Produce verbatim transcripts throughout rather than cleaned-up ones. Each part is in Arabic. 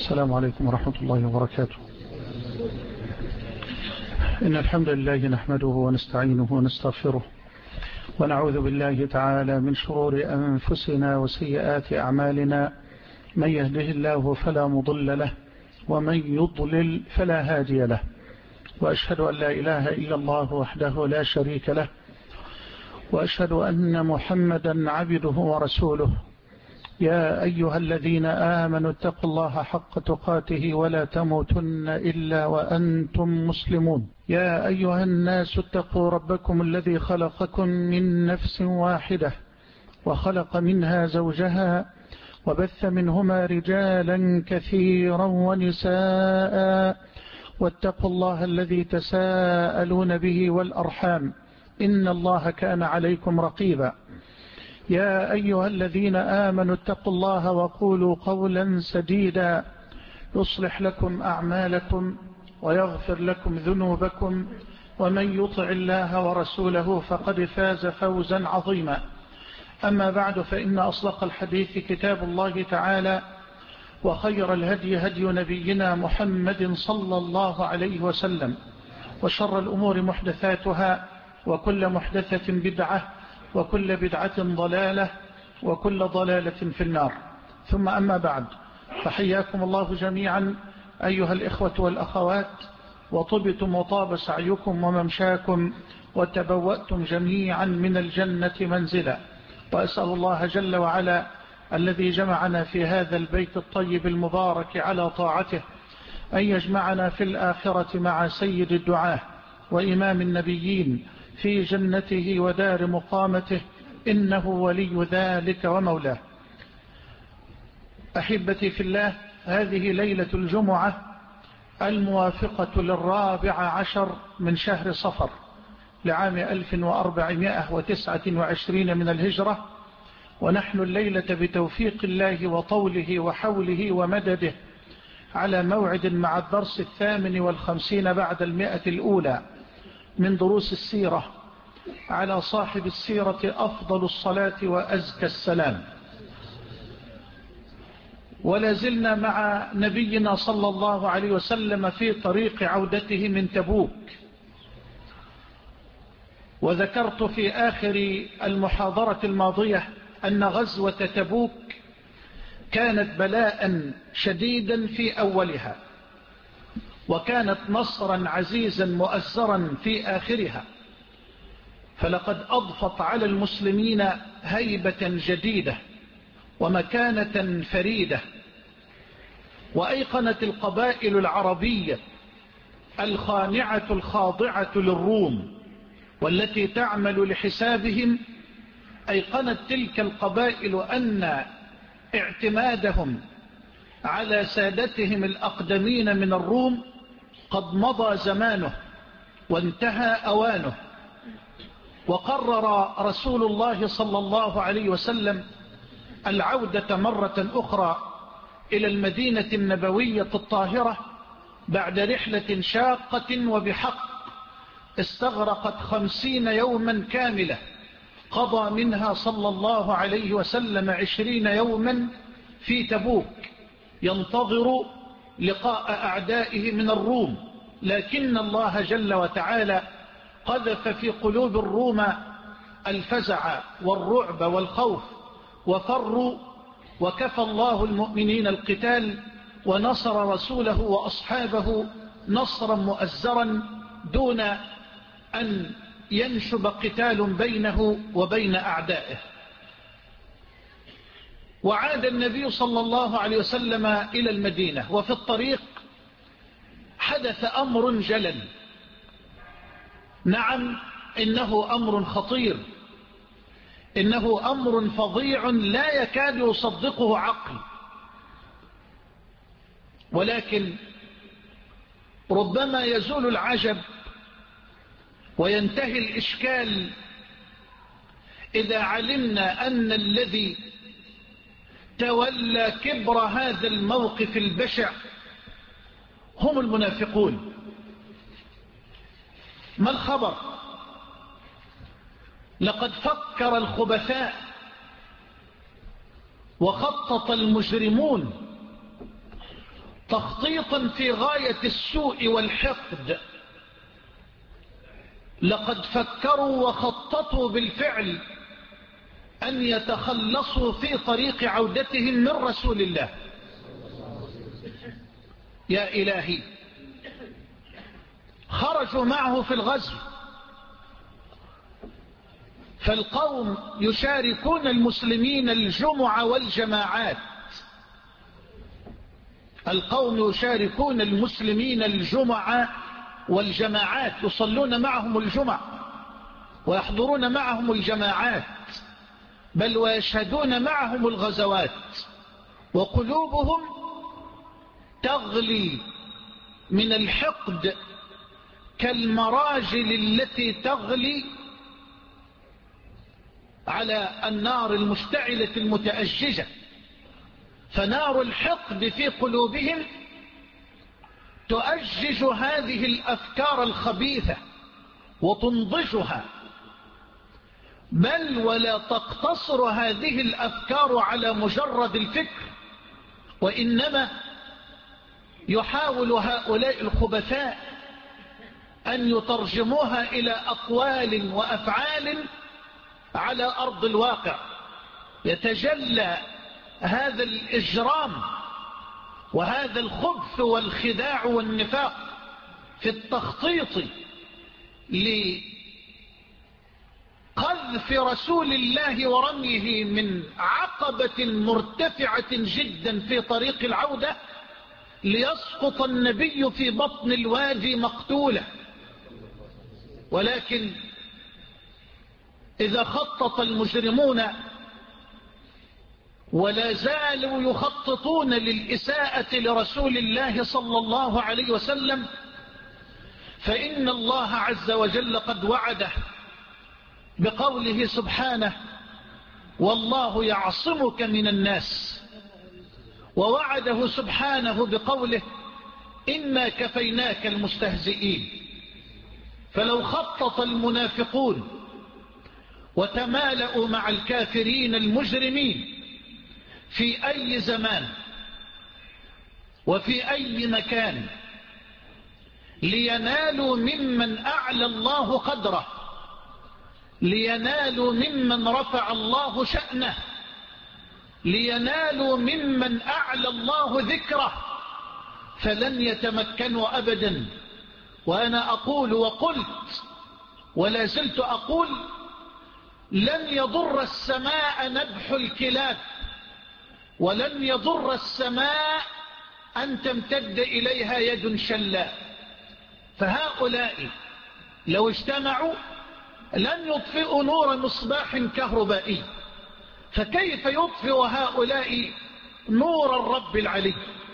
السلام عليكم ورحمة الله وبركاته. إن الحمد لله نحمده ونستعينه ونستغفره ونعوذ بالله تعالى من شرور أنفسنا وسيئات أعمالنا، من يهده الله فلا مضل له ومن يضلل فلا هادي له، وأشهد أن لا إله إلا الله وحده لا شريك له، وأشهد أن محمدا عبده ورسوله. يا أيها الذين آمنوا اتقوا الله حق تقاته ولا تموتن إلا وأنتم مسلمون. يا أيها الناس اتقوا ربكم الذي خلقكم من نفس واحدة وخلق منها زوجها وبث منهما رجالا كثيرا ونساء، واتقوا الله الذي تساءلون به والأرحام، إن الله كان عليكم رقيبا. يا أيها الذين آمنوا اتقوا الله وقولوا قولا سديدا يصلح لكم أعمالكم ويغفر لكم ذنوبكم، ومن يطع الله ورسوله فقد فاز فوزا عظيما. أما بعد، فإن أصدق الحديث كتاب الله تعالى، وخير الهدي هدي نبينا محمد صلى الله عليه وسلم، وشر الأمور محدثاتها، وكل محدثة بدعة، وكل بدعة ضلالة، وكل ضلالة في النار. ثم أما بعد، فحياكم الله جميعا أيها الإخوة والأخوات، وطبتم وطاب سعيكم وممشاكم، وتبوأتم جميعا من الجنة منزلا. وأسأل الله جل وعلا الذي جمعنا في هذا البيت الطيب المبارك على طاعته أن يجمعنا في الآخرة مع سيد الدعاة وإمام النبيين في جنته ودار مقامته، إنه ولي ذلك ومولاه. أحبتي في الله، هذه ليلة الجمعة الموافقة للرابع عشر من شهر صفر لعام ألف وأربعمائة وتسعة وعشرين من الهجرة، ونحن الليلة بتوفيق الله وطوله وحوله ومدده على موعد مع الدرس الثامن والخمسين بعد المئة الأولى من دروس السيرة، على صاحب السيرة أفضل الصلاة وأزكى السلام. ولازلنا مع نبينا صلى الله عليه وسلم في طريق عودته من تبوك، وذكرت في آخر المحاضرة الماضية أن غزوة تبوك كانت بلاء شديدا في أولها، وكانت نصرا عزيزا مؤزرا في آخرها، فلقد أضفت على المسلمين هيبة جديدة ومكانة فريدة، وأيقنت القبائل العربية الخانعة الخاضعة للروم والتي تعمل لحسابهم، أيقنت تلك القبائل أن اعتمادهم على سادتهم الأقدمين من الروم قد مضى زمانه وانتهى أوانه. وقرر رسول الله صلى الله عليه وسلم العودة مرة أخرى إلى المدينة النبوية الطاهرة بعد رحلة شاقة وبحق استغرقت خمسين يوما كاملة، قضى منها صلى الله عليه وسلم عشرين يوما في تبوك ينتظر لقاء أعدائه من الروم، لكن الله جل وتعالى قذف في قلوب الروم الفزع والرعب والخوف، وفروا، وكفى الله المؤمنين القتال، ونصر رسوله وأصحابه نصرا مؤزرا دون أن ينشب قتال بينه وبين أعدائه. وعاد النبي صلى الله عليه وسلم إلى المدينة، وفي الطريق حدث أمر جلل. نعم، إنه أمر خطير، إنه أمر فظيع لا يكاد يصدقه عقل، ولكن ربما يزول العجب وينتهي الإشكال إذا علمنا أن الذي تولى كبر هذا الموقف البشع هم المنافقون. ما الخبر؟ لقد فكر الخبثاء وخطط المجرمون تخطيطا في غاية السوء والحقد. لقد فكروا وخططوا بالفعل أن يتخلصوا في طريق عودتهم من رسول الله. يا إلهي، خرجوا معه في الغزو، فالقوم يشاركون المسلمين الجمع والجماعات. القوم يشاركون المسلمين الجمع والجماعات، يصلون معهم الجمع ويحضرون معهم الجماعات، بل ويشهدون معهم الغزوات، وقلوبهم تغلي من الحقد كالمراجل التي تغلي على النار المشتعلة المتأججة. فنار الحقد في قلوبهم تؤجج هذه الأفكار الخبيثة وتنضجها، بل ولا تقتصر هذه الأفكار على مجرد الفكر، وإنما يحاول هؤلاء الخبثاء أن يترجموها إلى أقوال وأفعال على أرض الواقع. يتجلى هذا الإجرام وهذا الخبث والخداع والنفاق في التخطيط لقذف رسول الله ورميه من عقبة مرتفعة جدا في طريق العودة، ليسقط النبي في بطن الوادي مقتولا. ولكن إذا خطط المجرمون ولا زالوا يخططون للإساءة لرسول الله صلى الله عليه وسلم، فإن الله عز وجل قد وعده بقوله سبحانه: والله يعصمك من الناس. ووعده سبحانه بقوله: إنا كفيناك المستهزئين. فلو خطط المنافقون وتمالأوا مع الكافرين المجرمين في أي زمان وفي أي مكان لينالوا ممن أعلى الله قدره، لينالوا ممن رفع الله شأنه، لينالوا ممن أعلى الله ذكره، فلن يتمكنوا أبدا. وأنا أقول وقلت ولا زلت أقول: لن يضر السماء نبح الكلاب، ولن يضر السماء أن تمتد إليها يد شلاء. فهؤلاء لو اجتمعوا لن يطفئوا نور مصباح كهربائي، فكيف يطفئ هؤلاء نور الرب العلي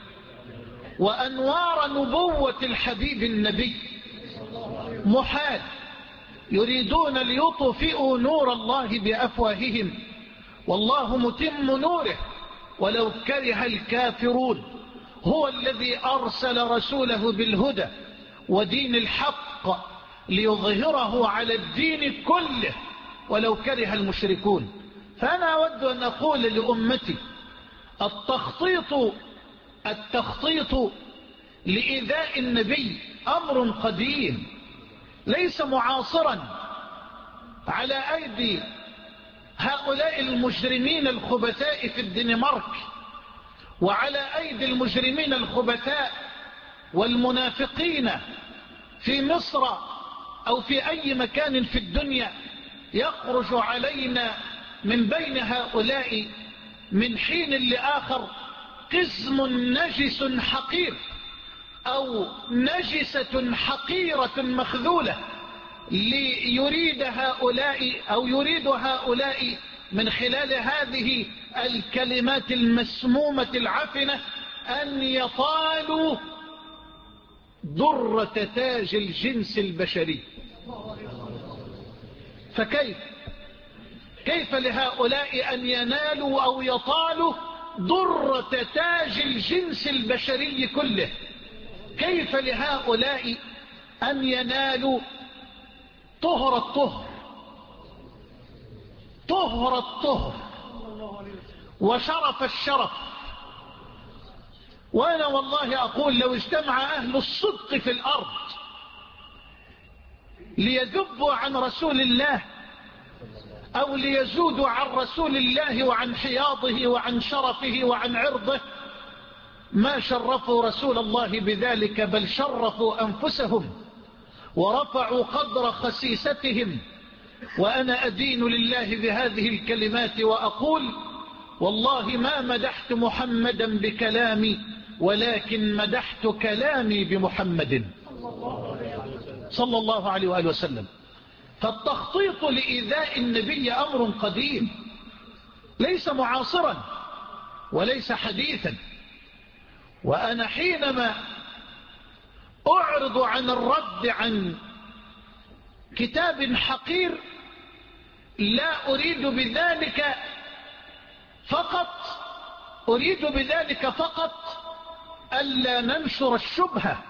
وأنوار نبوة الحبيب النبي؟ محال. يريدون ليطفئوا نور الله بأفواههم، والله متم نوره ولو كره الكافرون. هو الذي أرسل رسوله بالهدى ودين الحق ليظهره على الدين كله ولو كره المشركون. فأنا أود أن أقول لأمتي: التخطيط التخطيط لإيذاء النبي أمر قديم ليس معاصرا على أيدي هؤلاء المجرمين الخبثاء في الدنمارك، وعلى أيدي المجرمين الخبثاء والمنافقين في مصر أو في أي مكان في الدنيا. يخرج علينا من بين هؤلاء من حين لآخر قزم نجس حقير أو نجسة حقيرة مخذولة، ليريد هؤلاء أو يريد هؤلاء من خلال هذه الكلمات المسمومة العفنة أن يطالوا ضرة تاج الجنس البشري. فكيف كيف لهؤلاء أن ينالوا أو يطالوا ضرة تاج الجنس البشري كله؟ كيف لهؤلاء أن ينالوا طهر الطهر طهر الطهر وشرف الشرف وأنا والله أقول لو اجتمع أهل الصدق في الأرض ليذبوا عن رسول الله أو ليزودوا عن رسول الله وعن حياضه وعن شرفه وعن عرضه ما شرفوا رسول الله بذلك، بل شرفوا أنفسهم ورفعوا قدر خسيستهم. وأنا أدين لله بهذه الكلمات وأقول والله ما مدحت محمدا بكلامي، ولكن مدحت كلامي بمحمد صلى الله عليه وآله وسلم. فالتخطيط لإيذاء النبي أمر قديم، ليس معاصرا وليس حديثا. وأنا حينما أعرض عن الرد عن كتاب حقير لا أريد بذلك فقط أريد بذلك فقط ألا ننشر الشبهة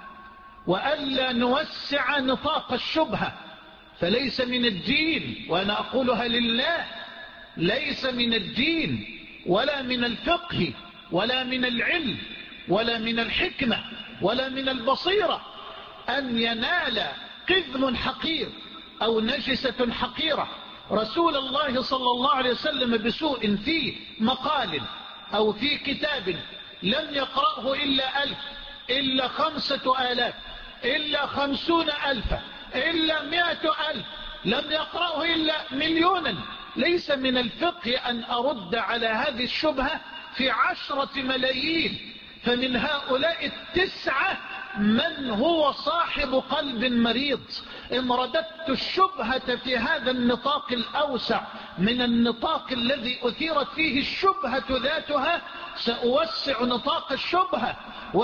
وألا نوسع نطاق الشبهة، فليس من الدين، وأنا أقولها لله، ليس من الدين ولا من الفقه ولا من العلم ولا من الحكمة ولا من البصيرة أن ينال قذم حقير أو نجسة حقيرة رسول الله صلى الله عليه وسلم بسوء في مقال أو في كتاب لم يقرأه إلا ألف إلا خمسة آلاف إلا خمسون ألفا إلا مئة ألف، لم يقرأه إلا مليونا. ليس من الفقه أن أرد على هذه الشبهة في عشرة ملايين، فمن هؤلاء التسعة من هو صاحب قلب مريض. إن رددت الشبهة في هذا النطاق الأوسع من النطاق الذي أثيرت فيه الشبهة ذاتها سأوسع نطاق الشبهة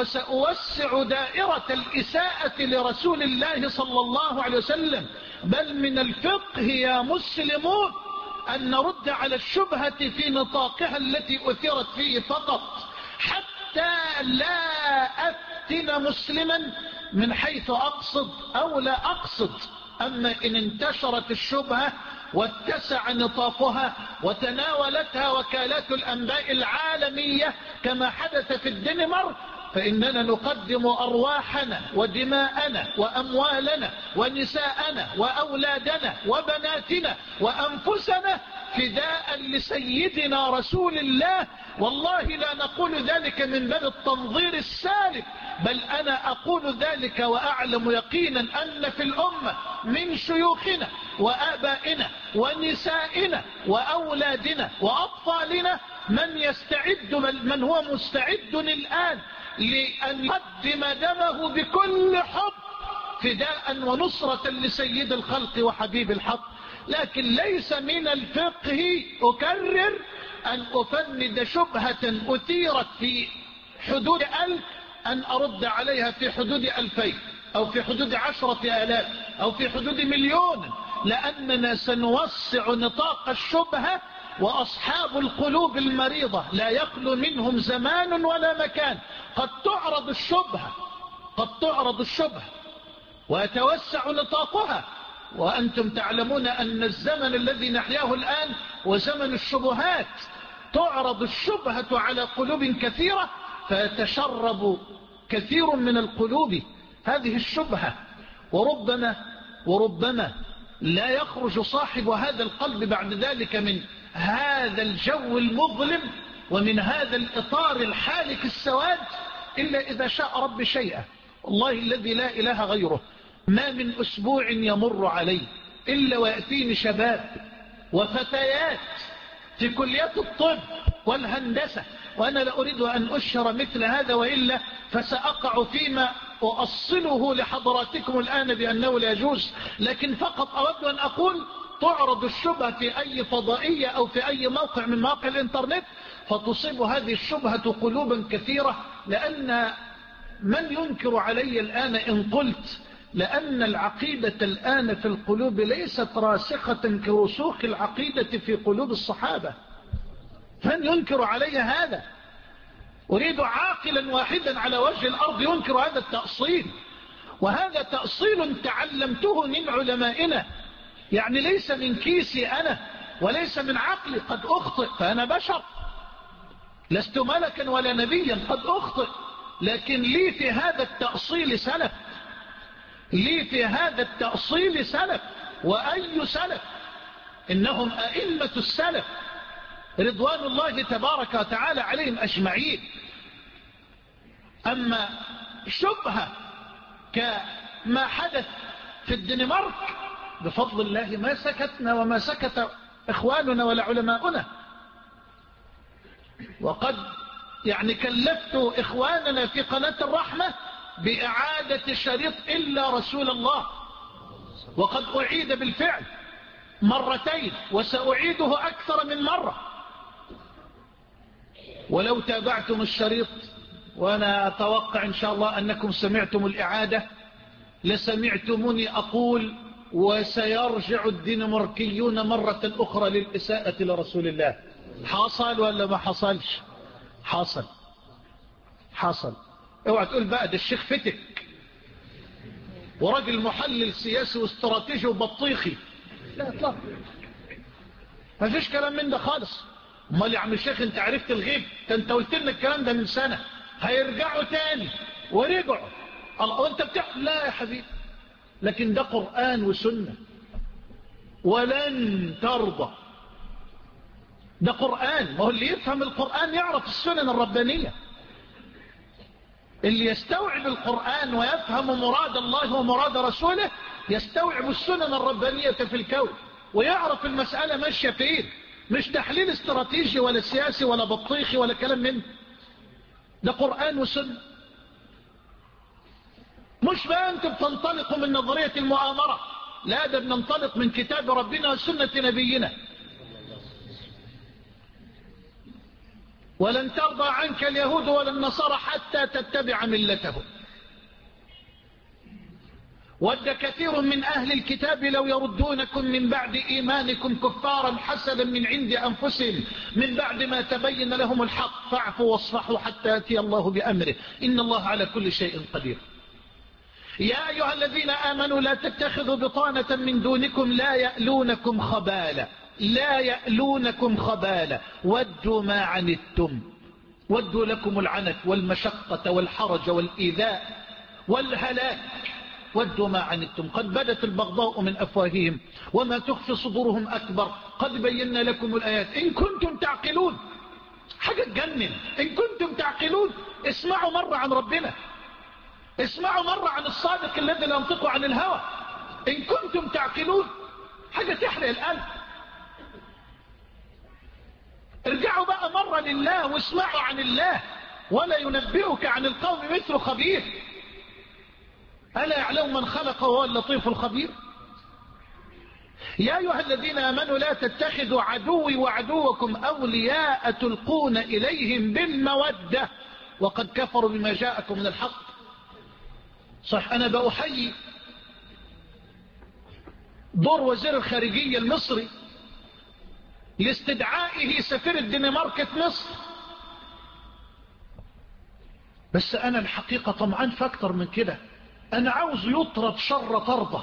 وسأوسع دائرة الإساءة لرسول الله صلى الله عليه وسلم. بل من الفقه يا مسلمون أن نرد على الشبهة في نطاقها التي أثيرت فيه فقط، حتى لا أفتن مسلما من حيث أقصد أو لا أقصد. أما إن انتشرت الشبهة واتسع نطاقها وتناولتها وكالات الأنباء العالمية كما حدث في الدنمارك، فإننا نقدم أرواحنا ودماءنا وأموالنا ونساءنا وأولادنا وبناتنا وأنفسنا فداء لسيدنا رسول الله. والله لا نقول ذلك من باب التنظير السالب، بل أنا أقول ذلك وأعلم يقينا أن في الأمة من شيوخنا وآبائنا ونسائنا وأولادنا وأطفالنا من يستعد، من هو مستعد الآن لأن يقدم دمه بكل حب فداء ونصرة لسيد الخلق وحبيب الحق. لكن ليس من الفقه أكرر أن أفند شبهة أثيرت في حدود ألف أن أرد عليها في حدود ألفين أو في حدود عشرة آلاف أو في حدود مليون، لأننا سنوسع نطاق الشبهة. وأصحاب القلوب المريضة لا يخلو منهم زمان ولا مكان قد تعرض الشبهة قد تعرض الشبهة ويتوسع نطاقها. وأنتم تعلمون أن الزمن الذي نحياه الآن وزمن الشبهات، تعرض الشبهة على قلوب كثيرة فيتشرب كثير من القلوب هذه الشبهة، وربما وربما لا يخرج صاحب هذا القلب بعد ذلك من هذا الجو المظلم ومن هذا الإطار الحالك السواد إلا إذا شاء رب شيئا. والله الذي لا إله غيره ما من أسبوع يمر علي إلا ويأتيني شباب وفتيات في كليات الطب والهندسة، وأنا لا أريد أن أشهر مثل هذا وإلا فسأقع فيما أؤصله لحضراتكم الآن بأنه لا يجوز، لكن فقط أود أن أقول تعرض الشبهة في أي فضائية أو في أي موقع من مواقع الإنترنت فتصيب هذه الشبهة قلوبا كثيرة. لأن من ينكر علي الآن إن قلت لأن العقيدة الآن في القلوب ليست راسخة كرسوخ العقيدة في قلوب الصحابة؟ من ينكر علي هذا؟ أريد عاقلا واحدا على وجه الأرض ينكر هذا التأصيل، وهذا تأصيل تعلمته من علمائنا، يعني ليس من كيسي أنا وليس من عقلي، قد أخطئ فأنا بشر، لست ملكا ولا نبيا، قد أخطئ لكن لي في هذا التأصيل سلف، لي في هذا التأصيل سلف. وأي سلف؟ إنهم أئمة السلف رضوان الله تبارك وتعالى عليهم أجمعين. أما شبهة كما حدث في الدنمارك بفضل الله ما سكتنا وما سكت إخواننا ولا علماؤنا. وقد يعني كلفت إخواننا في قناة الرحمة بإعادة شريط إلا رسول الله، وقد أعيد بالفعل مرتين وسأعيده أكثر من مرة. ولو تابعتم الشريط، وأنا أتوقع إن شاء الله أنكم سمعتم الإعادة، لسمعتموني أقول وسيرجع الدنماركيون مرة أخرى للإساءة لرسول الله. حصل ولا ما حصلش؟ حصل حصل. اوعى تقول بقى ده الشيخ فتك وراجل محلل سياسي واستراتيجي وبطيخي. لا اطلاق، ما فيش كلام من ده خالص. امال يا عم الشيخ انت عرفت الغيب؟ انت قلت لنا الكلام ده من سنة، هيرجعوا تاني ورجعوا. الله، وانت بتحكي؟ لا يا حبيبي، لكن ده قرآن وسنة. ولن ترضى، ده قرآن. ما هو اللي يفهم القرآن يعرف السنن الربانية. اللي يستوعب القرآن ويفهم مراد الله ومراد رسوله يستوعب السنن الربانية في الكون، ويعرف المسألة ماشية فين. مش تحليل استراتيجي ولا سياسي ولا بطيخي ولا كلام منه، ده قرآن وسنة. مش بقى انتم بتنطلقوا من نظرية المؤامرة، لا، ده بننطلق من كتاب ربنا وسنة نبينا. ولن ترضى عنك اليهود ولا النصارى حتى تتبع ملتهم. ود كثير من أهل الكتاب لو يردونكم من بعد إيمانكم كفارا حسدا من عند أنفسهم من بعد ما تبين لهم الحق فاعفوا واصفحوا حتى يأتي الله بأمره إن الله على كل شيء قدير. يا أيها الذين آمنوا لا تتخذوا بطانة من دونكم لا يألونكم خبالا، لا يألونكم خبالا ودوا ما عنتم، ودوا لكم العنت والمشقة والحرج والإيذاء والهلاك. ودوا ما عنتم قد بدت البغضاء من أفواههم وما تخفي صدورهم أكبر قد بينا لكم الآيات إن كنتم تعقلون. حاجة تجنن. إن كنتم تعقلون، اسمعوا مرة عن ربنا، اسمعوا مرة عن الصادق الذي لا ينطق عن الهوى. إن كنتم تعقلون، حاجة تحرق القلب. ارجعوا بقى مرة لله واسمعوا عن الله. ولا ينبئك عن القوم مثل خبير، ألا يعلم من خلق وهو اللطيف الخبير. يا أيها الذين آمنوا لا تتخذوا عدوي وعدوكم أولياء تلقون إليهم بالمودة وقد كفروا بما جاءكم من الحق. صح، أنا بأحيي دور وزير الخارجية المصري لاستدعائه سفير الدنمارك في مصر، بس أنا الحقيقة طمعان في أكتر من كده. أنا عاوز يطرد شر طرده،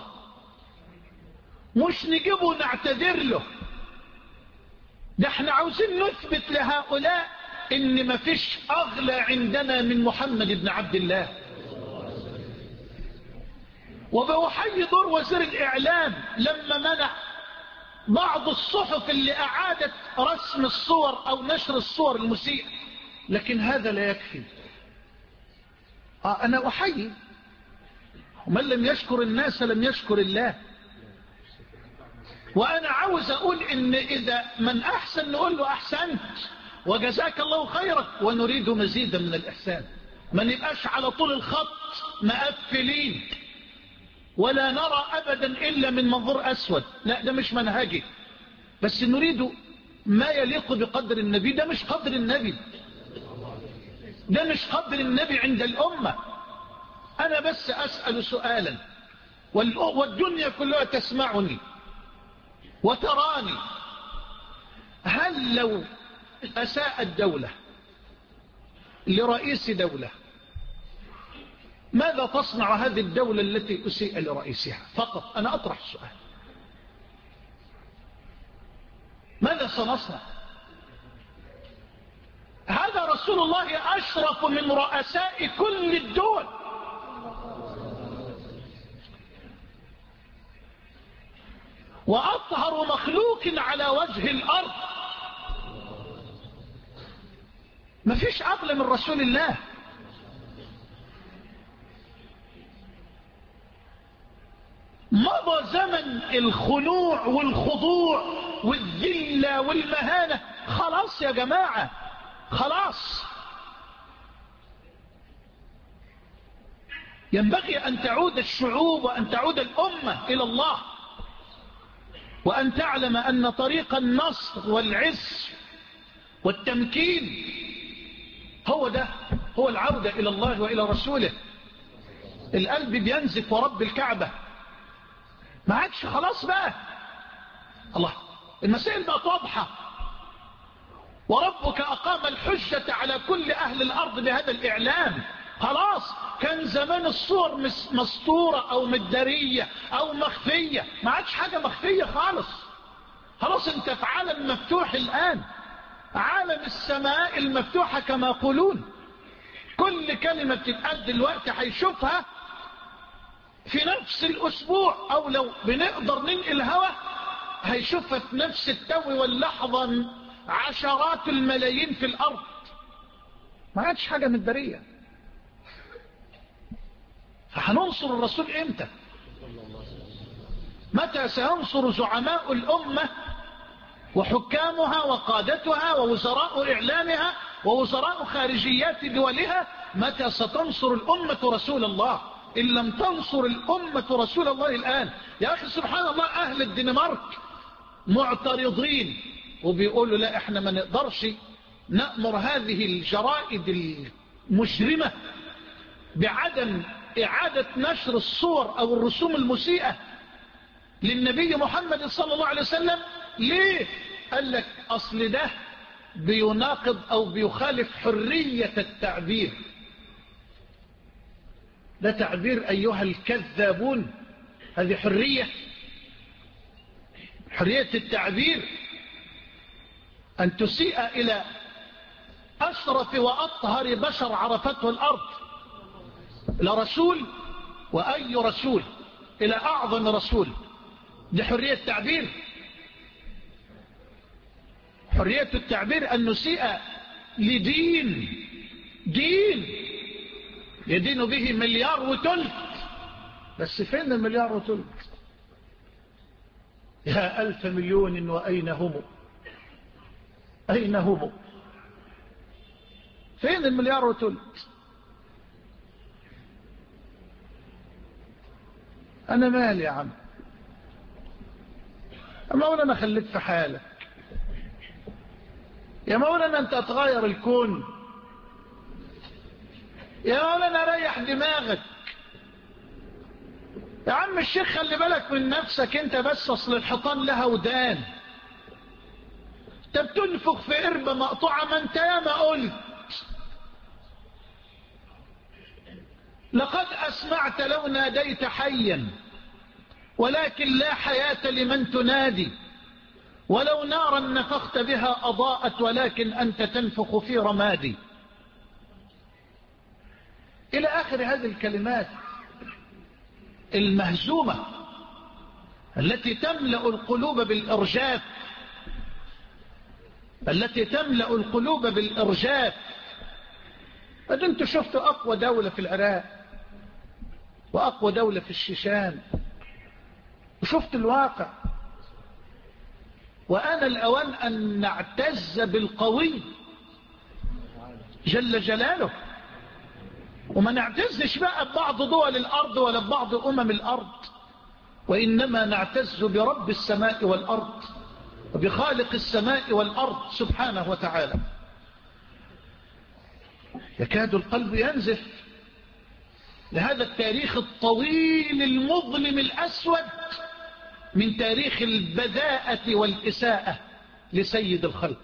مش نجيبه نعتذر له. ده احنا عاوزين نثبت لهؤلاء إن مفيش أغلى عندنا من محمد بن عبد الله. وبوحي دور وزير الإعلام لما منع بعض الصحف اللي أعادت رسم الصور أو نشر الصور المسيئة، لكن هذا لا يكفي. آه أنا أحيي، ومن لم يشكر الناس لم يشكر الله. وأنا عاوز أقول إن إذا من أحسن نقول له أحسنت وجزاك الله خيرا، ونريد مزيدا من الإحسان. ما نبقاش على طول الخط مقفلين ولا نرى أبدا إلا من منظور أسود، لا، ده مش منهجي. بس نريد ما يليق بقدر النبي. ده مش قدر النبي، ده مش قدر النبي عند الأمة. أنا بس أسأل سؤالا والدنيا كلها تسمعني وتراني. هل لو أساء الدولة لرئيس دولة، ماذا تصنع هذه الدولة التي أسيء لرئيسها؟ فقط أنا أطرح السؤال، ماذا سنصنع؟ هذا رسول الله أشرف من رؤساء كل الدول. وأطهر مخلوق على وجه الأرض. ما فيش أغلى من رسول الله. مضى زمن الخنوع والخضوع والذلة والمهانة. خلاص يا جماعة، خلاص. ينبغي أن تعود الشعوب وأن تعود الأمة إلى الله، وأن تعلم أن طريق النصر والعز والتمكين هو ده، هو العودة إلى الله وإلى رسوله. القلب بينزف ورب الكعبة. ما عادش خلاص بقى. الله، المسائل بقت واضحة. وربك أقام الحجة على كل أهل الأرض بهذا الإعلام. خلاص، كان زمان الصور مسطورة أو مدارية أو مخفية. ما عادش حاجة مخفية خالص. خلاص، انت في عالم مفتوح الآن، عالم السماء المفتوحة كما يقولون. كل كلمة بتتقد الوقت هيشوفها في نفس الأسبوع، أو لو بنقدر ننقل هوا هيشوفها في نفس التو واللحظة عشرات الملايين في الأرض. ما عادش حاجة مدارية. فهننصر الرسول امتى؟ متى سينصر زعماء الأمة وحكامها وقادتها ووزراء إعلامها ووزراء خارجيات دولها؟ متى ستنصر الأمة رسول الله إن لم تنصر الأمة رسول الله الآن؟ يا أخي سبحان الله، أهل الدنمارك معترضين وبيقولوا لا، احنا ما نقدرش نأمر هذه الجرائد المجرمة بعدم إعادة نشر الصور أو الرسوم المسيئة للنبي محمد صلى الله عليه وسلم. ليه؟ قال لك أصل ده بيناقض أو بيخالف حرية التعبير. ده تعبير أيها الكذابون، هذه حرية؟ حرية التعبير أن تسيء إلى أشرف وأطهر بشر عرفته الأرض، إلى رسول، وأي رسول؟ إلى أعظم رسول. دي حرية تعبير؟ حرية التعبير أن نسيء لدين، دين يدين به مليار وتلت. بس فين المليار وتلت؟ يا ألف مليون وأين هم؟ أين هم؟ فين المليار وتلت؟ أنا مالي يا عم، يا مولانا خليك في حالك، يا مولانا أنت تغير الكون، يا مولانا ريح دماغك. يا عم الشيخ خلي بالك من نفسك انت بس، اصل الحيطان لها ودان. انت بتنفخ في قربة مقطوعة، ما انت يا ما قلت لقد أسمعت لو ناديت حيا، ولكن لا حياة لمن تنادي، ولو نارا نفخت بها أضاءت، ولكن أنت تنفخ في رمادي. إلى آخر هذه الكلمات المهزومة التي تملأ القلوب بالإرجاف، التي تملأ القلوب بالإرجاف. فأنت شفت أقوى دولة في العراق وأقوى دولة في الشيشان، وشفت الواقع. وأنا الأوان أن نعتز بالقوي جل جلاله، وما نعتزش بقى ببعض دول الأرض ولا ببعض أمم الأرض، وإنما نعتز برب السماء والأرض وبخالق السماء والأرض سبحانه وتعالى. يكاد القلب ينزف لهذا التاريخ الطويل المظلم الأسود من تاريخ البذاءة والإساءة لسيد الخلق.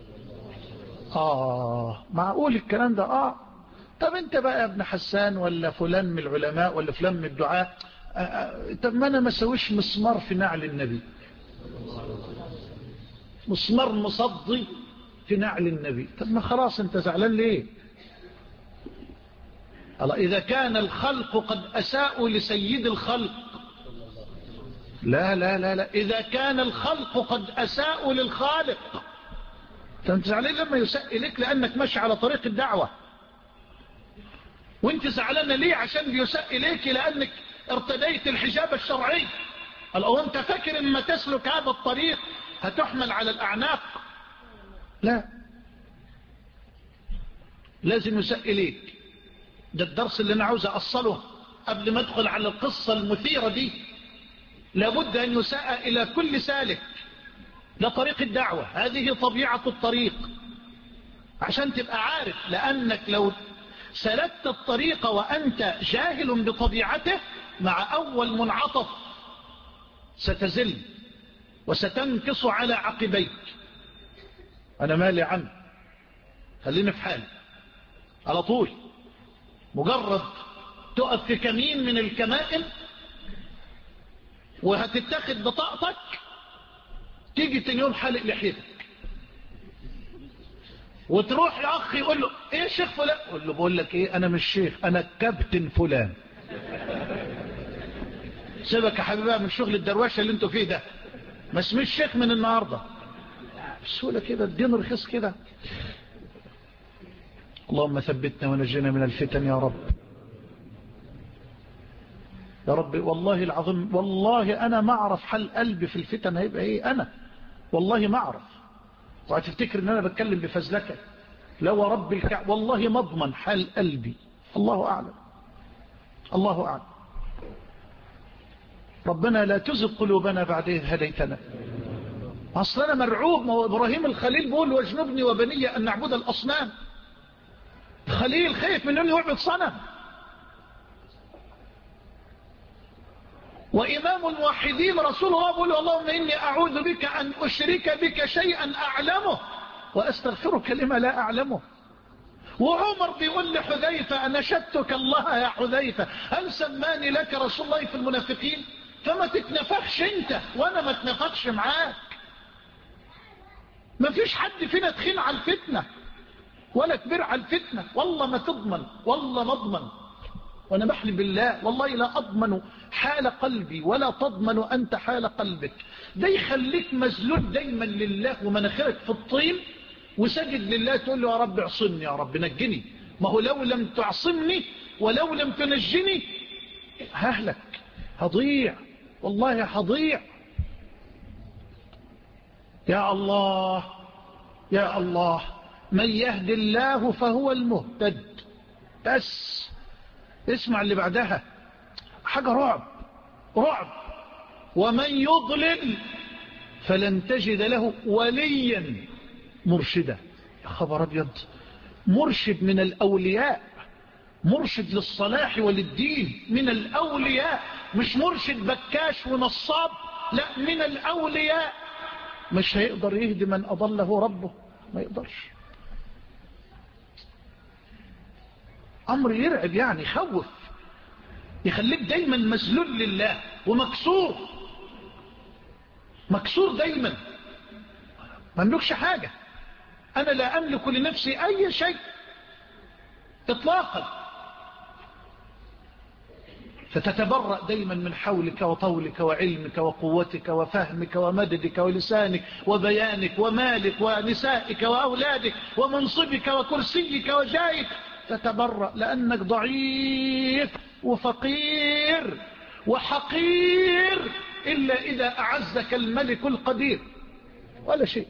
آه معقول الكلام ده؟ آه طب انت بقى يا ابن حسان ولا فلان من العلماء ولا فلان من الدعاء، آه آه طب ما انا ما سويش مسمار في نعل النبي، مسمار مصدي في نعل النبي. طب ما خلاص انت زعلان ليه؟ الله، إذا كان الخلق قد أساءوا لسيد الخلق، لا لا لا لا إذا كان الخلق قد أساءوا للخالق، فأنت زعلان لما يساء إليك لأنك ماشي على طريق الدعوة، وانت زعلان ليه عشان بيساء إليك لأنك ارتديت الحجاب الشرعي. أو أنت فاكر إما تسلك هذا الطريق هتحمل على الأعناق؟ لا، لازم يساء إليك. ده الدرس اللي أنا عاوز أصله قبل ما أدخل على القصة المثيرة دي. لابد أن يساء إلى كل سالك لطريق الدعوة، هذه طبيعة الطريق، عشان تبقى عارف. لأنك لو سلكت الطريق وأنت جاهل بطبيعته، مع أول منعطف ستزل وستنكص على عقبيك. أنا مالي عنه، خليني في حالي على طول. مجرد تقف في كمين من الكمائن وهتتاخد بطاقتك، تيجي تاني يوم حالق لحيتك وتروح يا أخي يقول له إيه يا شيخ فلان؟ قول له بقول لك إيه، أنا مش شيخ، أنا كابتن فلان. سيبك يا حبيبي من شغل الدرواشة اللي انتوا فيه ده، ما اسميش شيخ من النهاردة. بسهولة كده، الدين رخيص كده. اللهم ثبتنا ونجينا من الفتن يا رب، يا رب. والله العظيم، والله أنا ما أعرف حل قلبي في الفتن هيبقى إيه. أنا والله ما أعرف، وهتفتكر أن أنا بتكلم بفزلكة. لو رب الكعب والله ما أضمن حال قلبي. الله أعلم، الله أعلم. ربنا لا تزغ قلوبنا بعد إذ هديتنا. أصلا أنا مرعوب. ما إبراهيم الخليل بيقول واجنبني وبني أن نعبد الأصنام. الخليل خايف من أنه يعبد صنم. وإمام الموحدين رسول الله بيقول اللهم إني أعوذ بك أن أشرك بك شيئا أعلمه وأستغفرك لما لا أعلمه. وعمر بيقول لحذيفة أنشدتك الله يا حذيفة هل سماني لك رسول الله في المنافقين؟ فما تتنفخش انت وانا ما تنفخش معاك. ما فيش حد فينا تخين على الفتنة ولا كبير على الفتنة. والله ما تضمن، والله ما اضمن، وانا بحلف بالله والله لا اضمن حال قلبي ولا تضمن انت حال قلبك. ده يخليك مذلول دايما لله ومناخرك في الطين وسجد لله، تقول له يا رب اعصمني، يا رب نجني. ما هو لو لم تعصمني ولو لم تنجني ههلك، هضيع، والله هضيع. يا الله يا الله، من يهد الله فهو المهتد. بس اسمع اللي بعدها، حاجة رعب رعب. ومن يضلل فلن تجد له وليا مرشدا. يا خبر ابيض، مرشد من الأولياء، مرشد للصلاح وللدين من الأولياء، مش مرشد بكاش ونصاب، لا، من الأولياء. مش هيقدر يهدي من أضله ربه، ما يقدرش. أمر يرعب، يعني يخوف، يخليك دايما مذلول لله ومكسور، مكسور دايما، ما املكش حاجة. أنا لا أملك لنفسي أي شيء إطلاقا. فتتبرأ دايما من حولك وطولك وعلمك وقوتك وفهمك ومددك ولسانك وبيانك ومالك ونسائك وأولادك ومنصبك وكرسيك وجايك. تتبرأ لأنك ضعيف وفقير وحقير، إلا إذا أعزك الملك القدير ولا شيء.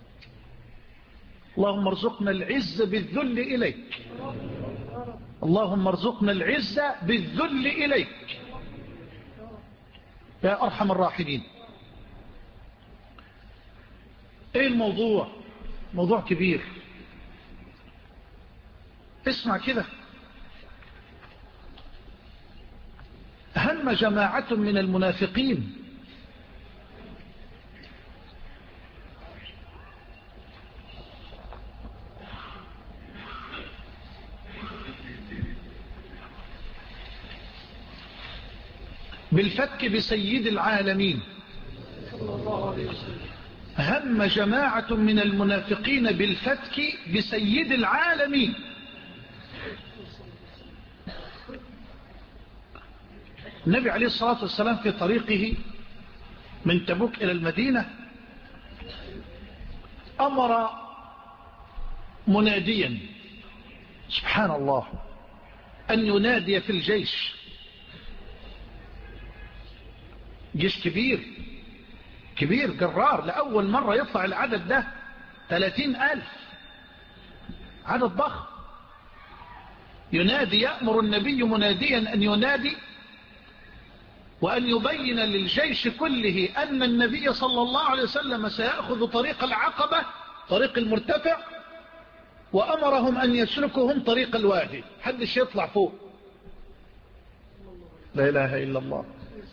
اللهم ارزقنا العز بالذل إليك، اللهم ارزقنا العزة بالذل إليك يا أرحم الراحمين. ايه الموضوع؟ موضوع كبير. اسمع كده. هم جماعة من المنافقين بالفك بسيد العالمين هم جماعة من المنافقين بالفتك بسيد العالمين. النبي عليه الصلاة والسلام في طريقه من تبوك إلى المدينة أمر مناديا، سبحان الله، أن ينادي في الجيش، جيش كبير كبير جرار، لأول مرة يطلع العدد ده ثلاثين ألف، عدد ضخم. ينادي، يأمر النبي مناديا أن ينادي وأن يبين للجيش كله أن النبي صلى الله عليه وسلم سيأخذ طريق العقبة، طريق المرتفع، وأمرهم أن يسلكهم طريق الوادي، حدش يطلع فوق. لا إله إلا الله.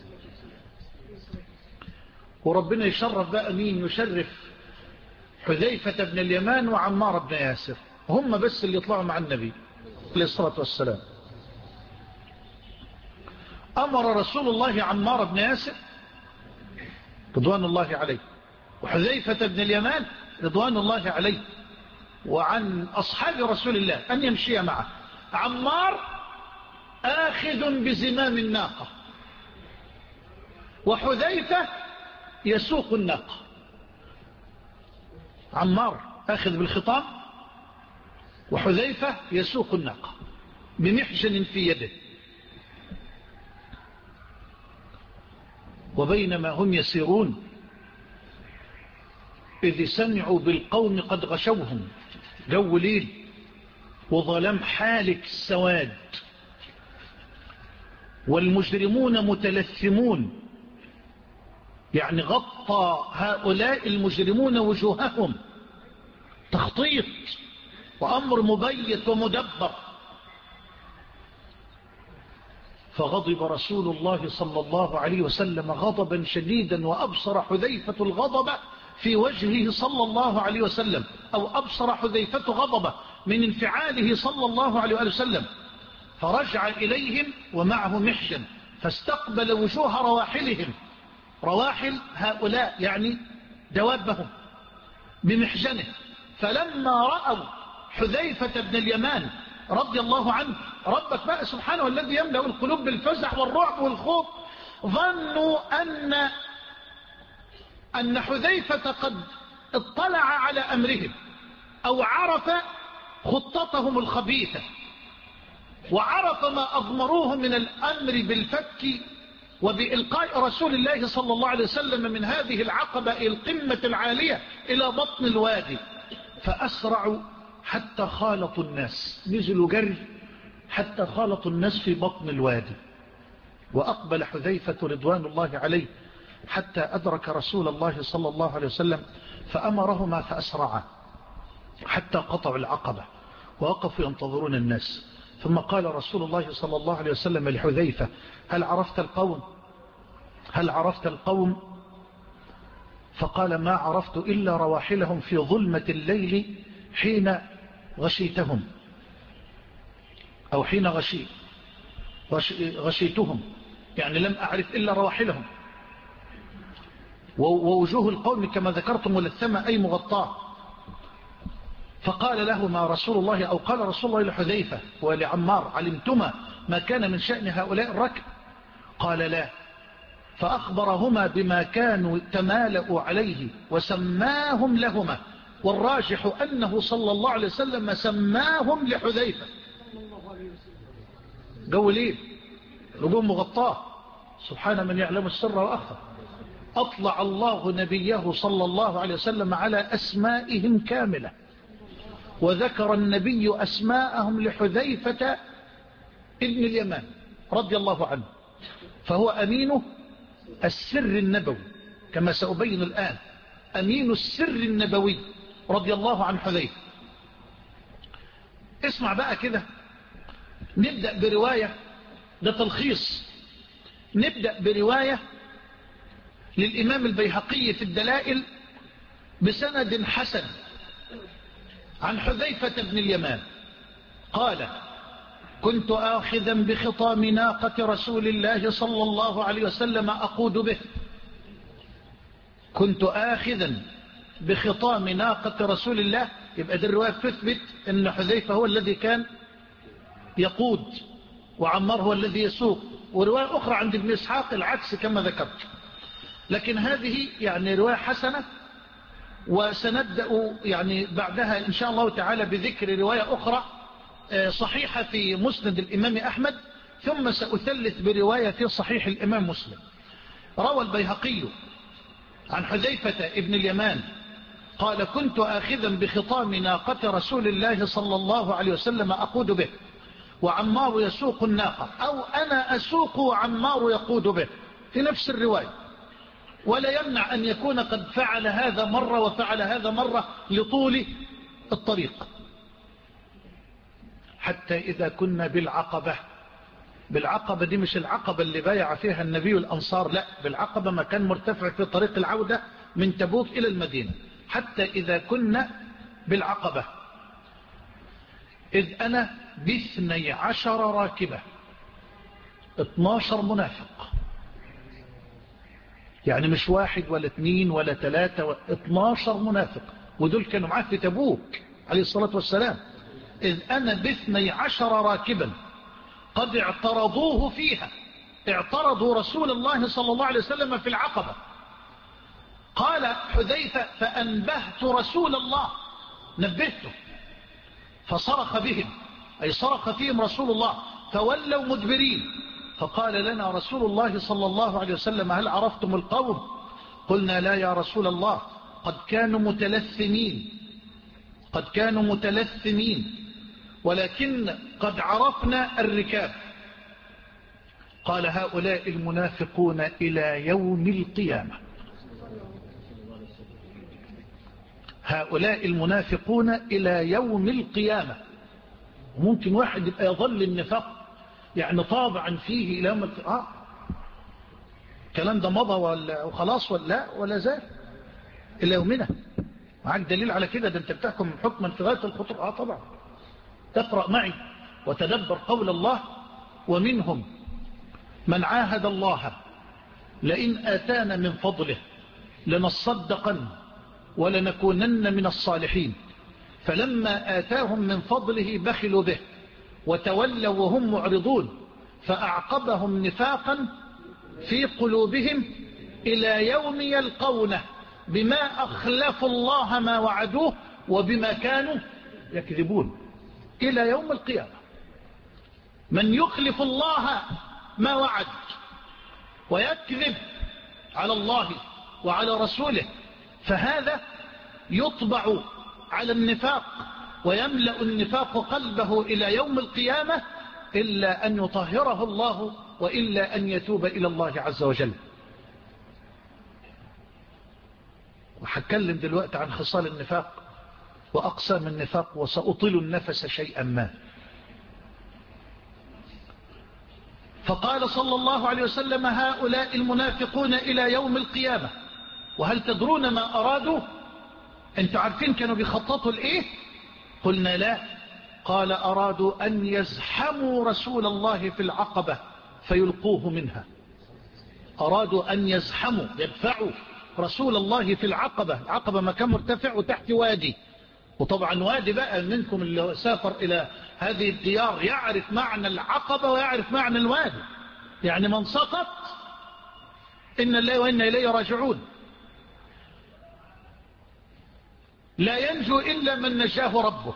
وربنا يشرف بقى مين؟ يشرف حذيفة بن اليمان وعمار بن ياسر، هم بس اللي يطلعوا مع النبي عليه الصلاة والسلام. أمر رسول الله عمار بن ياسر رضوان الله عليه وحذيفة بن اليمان رضوان الله عليه وعن أصحاب رسول الله أن يمشي معه. عمار آخذ بزمام الناقة، وحذيفة يسوق الناقة. عمار آخذ بالخطام، وحذيفة يسوق الناقة بمحجن في يده. وبينما هم يسيرون إذ سمعوا بالقوم قد غشوهم، جو ليل وظلام حالك السواد، والمجرمون متلثمون، يعني غطى هؤلاء المجرمون وجوههم تخطيط وأمر مبيت ومدبر. فغضب رسول الله صلى الله عليه وسلم غضبا شديدا، وأبصر حذيفة الغضب في وجهه صلى الله عليه وسلم، أو أبصر حذيفة غضبه من انفعاله صلى الله عليه وسلم، فرجع إليهم ومعه محجن، فاستقبل وجوه رواحلهم، رواحل هؤلاء يعني دوابهم، بمحجنه. فلما رأوا حذيفة بن اليمان رضي الله عنه، ربك بقى سبحانه الذي يملأ القلوب بالفزع والرعب والخوف، ظنوا أن أن حذيفة قد اطلع على أمرهم، أو عرف خطتهم الخبيثة، وعرف ما أضمروه من الأمر بالفك وبإلقاء رسول الله صلى الله عليه وسلم من هذه العقبة القمة العالية إلى بطن الوادي. فأسرعوا حتى خالطوا الناس، نزلوا جري حتى خالطوا الناس في بطن الوادي. وأقبل حذيفة رضوان الله عليه حتى أدرك رسول الله صلى الله عليه وسلم، فأمرهما فأسرعا حتى قطعوا العقبة ووقفوا ينتظرون الناس. ثم قال رسول الله صلى الله عليه وسلم لحذيفة: هل عرفت القوم؟ هل عرفت القوم؟ فقال: ما عرفت إلا رواحلهم في ظلمة الليل حين غشيتهم، أو حين غشي غشيتهم، يعني لم أعرف إلا رواحلهم، ووجوه القوم كما ذكرتم ملثمة أي مغطاة. فقال لهما رسول الله، أو قال رسول الله لحذيفة ولعمار: علمتما ما كان من شأن هؤلاء الركب؟ قال: لا. فأخبرهما بما كانوا تمالأوا عليه وسماهم لهما، والراجح أنه صلى الله عليه وسلم سماهم لحذيفة. جو ليل، نجوم مغطاة، سبحان من يعلم السر وأخفى. أطلع الله نبيه صلى الله عليه وسلم على أسمائهم كاملة، وذكر النبي أسماءهم لحذيفة ابن اليمان رضي الله عنه، فهو أمينه السر النبوي كما سأبين الآن، أمين السر النبوي رضي الله عن حذيفة. اسمع بقى كده، نبدأ برواية، ده تلخيص، نبدأ برواية للإمام البيهقي في الدلائل بسند حسن عن حذيفة بن اليمان قال: كنت آخذا بخطام ناقة رسول الله صلى الله عليه وسلم أقود به كنت آخذا بخطام ناقة رسول الله، يبقى دي الرواية تثبت أن حذيفة هو الذي كان يقود وعمار هو الذي يسوق. ورواية أخرى عند ابن إسحاق العكس كما ذكرت. لكن هذه يعني رواية حسنة، وسنبدأ يعني بعدها إن شاء الله تعالى بذكر رواية أخرى صحيحة في مسند الإمام أحمد، ثم سأثلث برواية في صحيح الإمام مسلم. روى البيهقي عن حذيفة ابن اليمان قال: كنت آخذا بخطام ناقة رسول الله صلى الله عليه وسلم أقود به، وعمار يسوق الناقة، أو أنا أسوق وعمار يقود به، في نفس الرواية. ولا يمنع أن يكون قد فعل هذا مرة وفعل هذا مرة لطول الطريق. حتى إذا كنا بالعقبة، بالعقبة دي مش العقبة اللي بايع فيها النبي الأنصار، لا، بالعقبة مكان مرتفع في طريق العودة من تبوك إلى المدينة. حتى إذا كنا بالعقبة إذ أنا باثني عشر راكبة، اتناشر منافق، يعني مش واحد ولا اثنين ولا ثلاثة و... اتناشر منافق، ودول كانوا معاه في تبوك عليه الصلاة والسلام. إذ أنا باثني عشر راكبا قد اعترضوه فيها، اعترضوا رسول الله صلى الله عليه وسلم في العقبة. قال حذيفة: فأنبهت رسول الله، نبهته، فصرخ بهم، أي صرخ فيهم رسول الله، فولوا مدبرين. فقال لنا رسول الله صلى الله عليه وسلم: هل عرفتم القوم؟ قلنا: لا يا رسول الله، قد كانوا متلثمين، قد كانوا متلثمين، ولكن قد عرفنا الركاب. قال: هؤلاء المنافقون إلى يوم القيامة، هؤلاء المنافقون إلى يوم القيامة. وممكن واحد يبقى يظل النفاق يعني طابعا فيه إلى يوم القيامة. الكلام ده مضى ولا وخلاص ولا ولا زال إلى يومنا. معك دليل على كده؟ ده انت بتحكم حكما في غاية الخطر. اه طبعا. تقرأ معي وتدبر قول الله: ومنهم من عاهد الله لئن آتانا من فضله لنصدقن ولنكونن من الصالحين، فلما آتاهم من فضله بخلوا به وتولوا وهم معرضون، فأعقبهم نفاقا في قلوبهم إلى يوم يلقونه بما أخلفوا الله ما وعدوه وبما كانوا يكذبون. إلى يوم القيامة من يخلف الله ما وعد ويكذب على الله وعلى رسوله، فهذا يطبع على النفاق ويملأ النفاق قلبه إلى يوم القيامة، إلا أن يطهره الله وإلا أن يتوب إلى الله عز وجل. وحكلم دلوقتي عن خصال النفاق وأقسام النفاق، وسأطيل النفس شيئا ما. فقال صلى الله عليه وسلم: هؤلاء المنافقون إلى يوم القيامة. وهل تدرون ما أرادوا؟ أنتوا عارفين كانوا بيخططوا لإيه؟ قلنا: لا. قال: أرادوا أن يزحموا رسول الله في العقبة فيلقوه منها. أرادوا أن يزحموا، يدفعوا رسول الله في العقبة. العقبة مكان مرتفع وتحت وادي، وطبعا وادي بقى منكم اللي سافر إلى هذه الديار يعرف معنى العقبة ويعرف معنى الوادي. يعني من سقط إن الله وإنا إليه راجعون، لا ينجو إلا من نجاه ربه.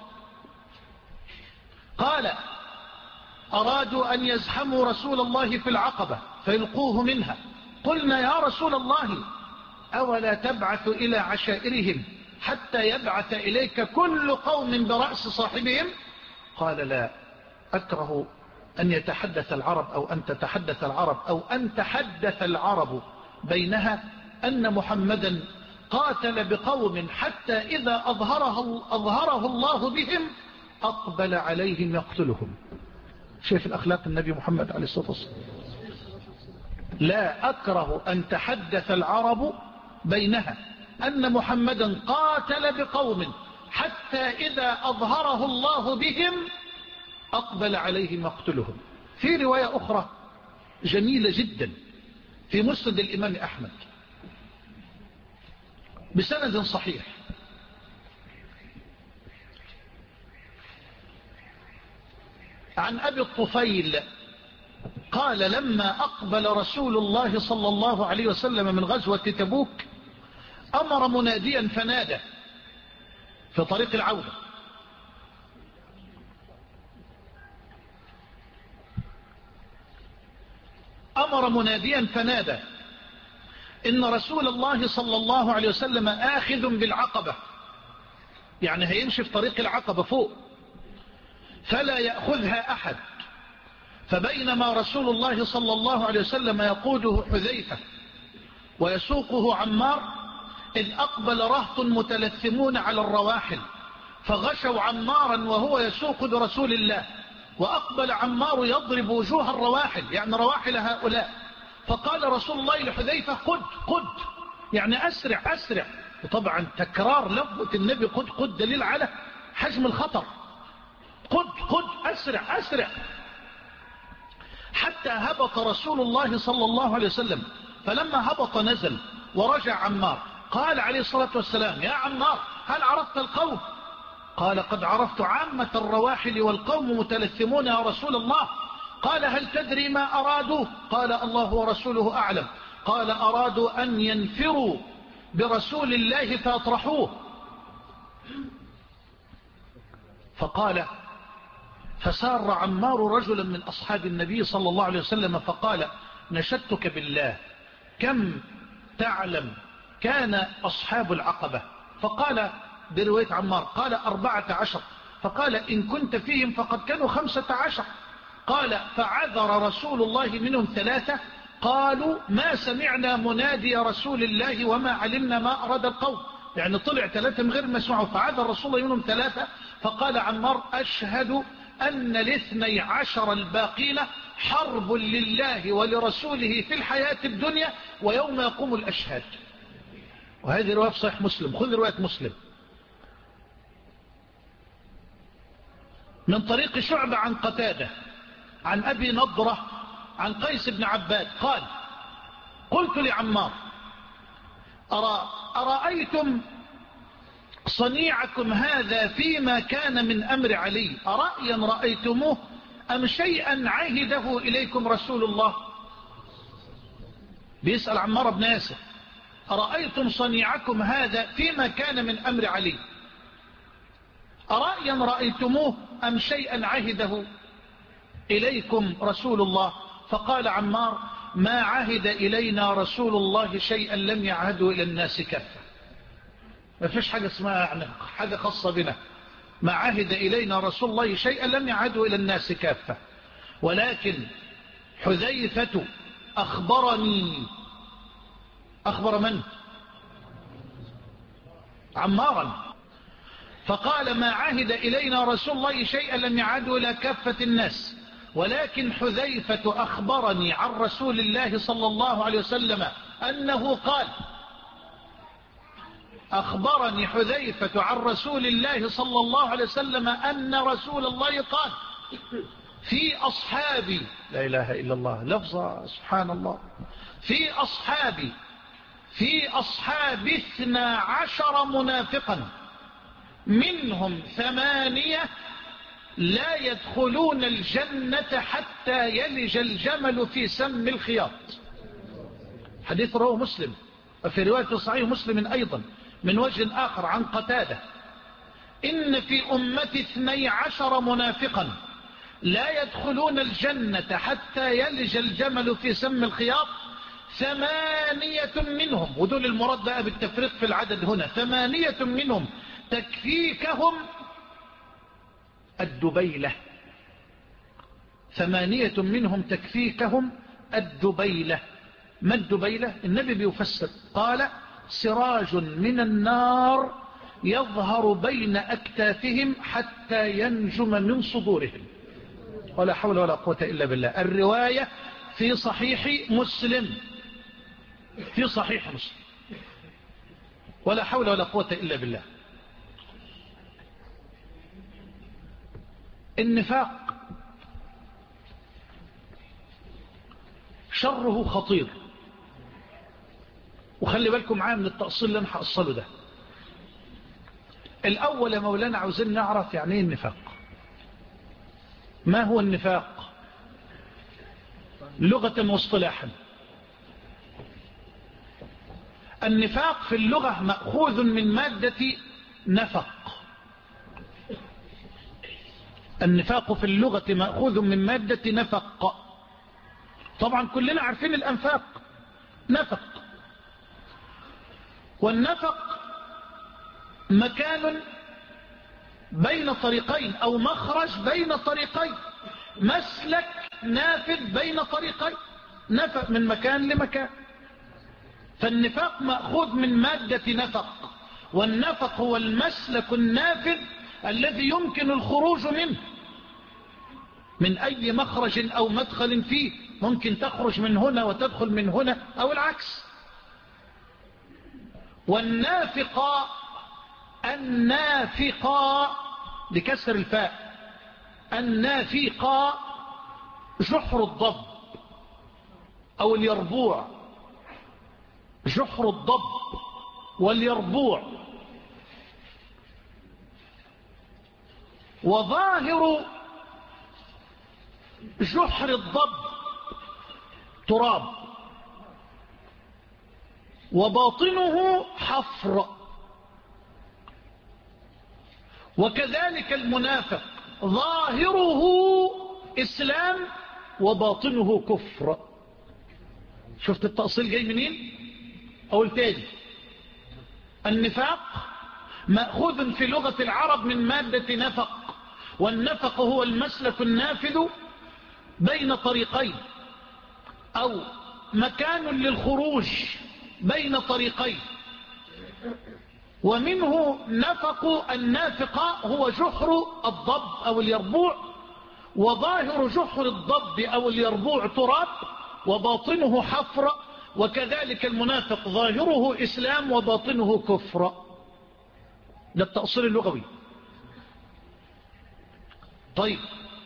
قال: أرادوا أن يزحموا رسول الله في العقبة فيلقوه منها. قلنا: يا رسول الله، أولا تبعث إلى عشائرهم حتى يبعث إليك كل قوم برأس صاحبهم؟ قال: لا، أكره أن يتحدث العرب أو أن تتحدث العرب أو أن تحدث العرب بينها أن محمدا قاتل بقوم حتى إذا أظهره, أظهره الله بهم أقبل عليهم يقتلهم. شايف الأخلاق النبي محمد عليه الصلاة والسلام. لا أكره أن تحدث العرب بينها أن محمدا قاتل بقوم حتى إذا أظهره الله بهم أقبل عليهم يقتلهم. في رواية أخرى جميلة جدا في مسند الإمام أحمد، بسند صحيح عن أبي الطفيل قال لما أقبل رسول الله صلى الله عليه وسلم من غزوة تبوك أمر مناديا فنادى في طريق العودة أمر مناديا فنادى إن رسول الله صلى الله عليه وسلم آخذ بالعقبة، يعني هيمشي في طريق العقبة فوق فلا يأخذها أحد. فبينما رسول الله صلى الله عليه وسلم يقوده حذيفة ويسوقه عمار إذ أقبل رهط متلثمون على الرواحل فغشوا عمارا وهو يسوق برسول الله، وأقبل عمار يضرب وجوه الرواحل يعني رواحل هؤلاء. فقال رسول الله لحذيفة قد قد يعني أسرع أسرع. وطبعا تكرار لفظة النبي قد قد دليل على حجم الخطر. قد قد أسرع أسرع حتى هبط رسول الله صلى الله عليه وسلم. فلما هبط نزل ورجع عمار قال عليه الصلاة والسلام يا عمار هل عرفت القوم؟ قال قد عرفت عامة الرواحل والقوم متلثمون يا رسول الله. قال هل تدري ما أرادوا؟ قال الله ورسوله أعلم. قال أرادوا أن ينفروا برسول الله فأطرحوه. فقال فسار عمار رجلا من أصحاب النبي صلى الله عليه وسلم فقال نشدتك بالله كم تعلم كان أصحاب العقبة؟ فقال برواية عمار قال أربعة عشر. فقال إن كنت فيهم فقد كانوا خمسة عشر. قال فعذر رسول الله منهم ثلاثة قالوا ما سمعنا منادي رسول الله وما علمنا ما أراد القوم، يعني طلع ثلاثة من غير ما يسمعوا. فعذر رسول الله منهم ثلاثة. فقال عمار أشهد أن الاثني عشر الباقين حرب لله ولرسوله في الحياة الدنيا ويوم يقوم الأشهاد. وهذه رواية صحيح مسلم. خذ رواية مسلم من طريق شعبة عن قتادة عن أبي نضرة عن قيس بن عباد قال قلت لعمار أرى أرأيتم صنيعكم هذا فيما كان من أمر علي أرأيا رأيتموه أم شيئا عهده إليكم رسول الله؟ بيسأل عمار بن ياسر أرأيتم صنيعكم هذا فيما كان من أمر علي أرأيا رأيتموه أم شيئا عهده إليكم رسول الله؟ فقال عمار ما عهد إلينا رسول الله شيئا لم يعهده إلى الناس كافة. ما فيش حاجة اسمها يعني حاجة خاصة بنا. ما عهد إلينا رسول الله شيئا لم يعهده إلى الناس كافة. ولكن حذيفة أخبرني. أخبر من؟ عمارا. فقال ما عهد إلينا رسول الله شيئا لم يعهده إلى كافة الناس، ولكن حذيفة أخبرني عن رسول الله صلى الله عليه وسلم أنه قال أخبرني حذيفة عن رسول الله صلى الله عليه وسلم أن رسول الله قال في أصحابي لا إله إلا الله لفظة سبحان الله في أصحابي في أصحاب اثنا عشر منافقا منهم ثمانية لا يدخلون الجنة حتى يلج الجمل في سم الخياط. حديث رواه مسلم وفي رواية صحيح مسلم أيضا من وجه آخر عن قتادة إن في أمتي اثني عشر منافقا لا يدخلون الجنة حتى يلج الجمل في سم الخياط ثمانية منهم، ودول المراد بقى بالتفريق في العدد هنا، ثمانية منهم تكفيكهم الدبيلة. ثمانية منهم تكفيكهم الدبيلة. ما الدبيلة؟ النبي بيفسر قال سراج من النار يظهر بين أكتافهم حتى ينجم من صدورهم. ولا حول ولا قوة إلا بالله. الرواية في صحيح مسلم في صحيح مسلم. ولا حول ولا قوة إلا بالله. النفاق شره خطير وخلي بالكم معايا من التأصيل اللي أنا هأصله ده. الأول يا مولانا عاوزين نعرف يعني ايه النفاق. ما هو النفاق لغة واصطلاحا؟ النفاق في اللغة مأخوذ من مادة نفق. النفاق في اللغة مأخوذ من مادة نفق. طبعا كلنا عارفين الأنفاق نفق. والنفق مكان بين طريقين أو مخرج بين طريقين، مسلك نافذ بين طريقين، نفق من مكان لمكان. فالنفاق مأخوذ من مادة نفق، والنفق هو المسلك النافذ الذي يمكن الخروج منه من أي مخرج أو مدخل فيه. ممكن تخرج من هنا وتدخل من هنا أو العكس. والنافقة النافقة بكسر الفاء، النافقة جحر الضب أو اليربوع، جحر الضب واليربوع. وظاهر جحر الضب تراب، وباطنه حفر. وكذلك المنافق ظاهره إسلام وباطنه كفر. شفت التأصيل جاي منين؟ أقول تاني، النفاق مأخوذ في لغة العرب من مادة نفق، والنفق هو المسلك النافذ بين طريقين أو مكان للخروج بين طريقين. ومنه نفق النافقة هو جحر الضب أو اليربوع، وظاهر جحر الضب أو اليربوع تراب وباطنه حفر. وكذلك المنافق ظاهره إسلام وباطنه كفر. ده التأصيل اللغوي. طيب،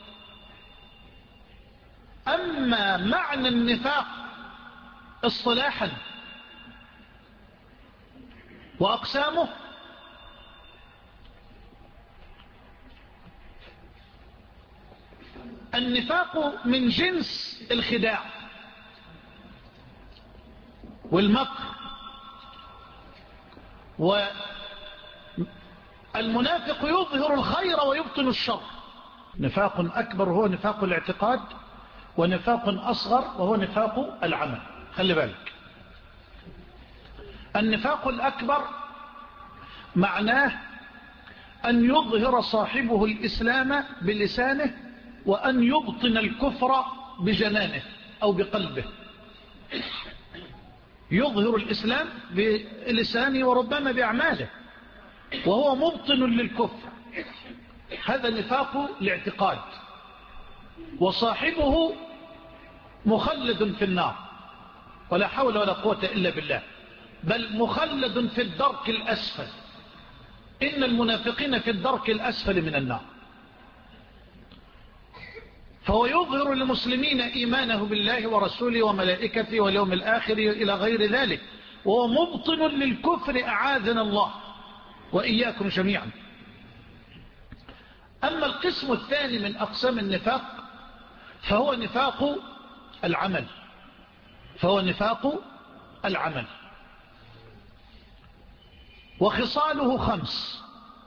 أما معنى النفاق اصطلاحا وأقسامه، النفاق من جنس الخداع والمكر. والمنافق يظهر الخير ويبطن الشر. نفاق أكبر هو نفاق الاعتقاد، ونفاق أصغر وهو نفاق العمل. خلي بالك، النفاق الأكبر معناه أن يظهر صاحبه الإسلام بلسانه وأن يبطن الكفر بجنانه أو بقلبه. يظهر الإسلام بلسانه وربما بأعماله وهو مبطن للكفر. هذا نفاق الاعتقاد، وصاحبه مخلد في النار ولا حول ولا قوة إلا بالله، بل مخلد في الدرك الأسفل. إن المنافقين في الدرك الأسفل من النار. فهو يظهر للمسلمين إيمانه بالله ورسوله وملائكته واليوم الآخر إلى غير ذلك، وهو مبطن للكفر أعاذنا الله وإياكم جميعا. أما القسم الثاني من أقسام النفاق فهو نفاق العمل. فهو نفاق العمل وخصاله خمس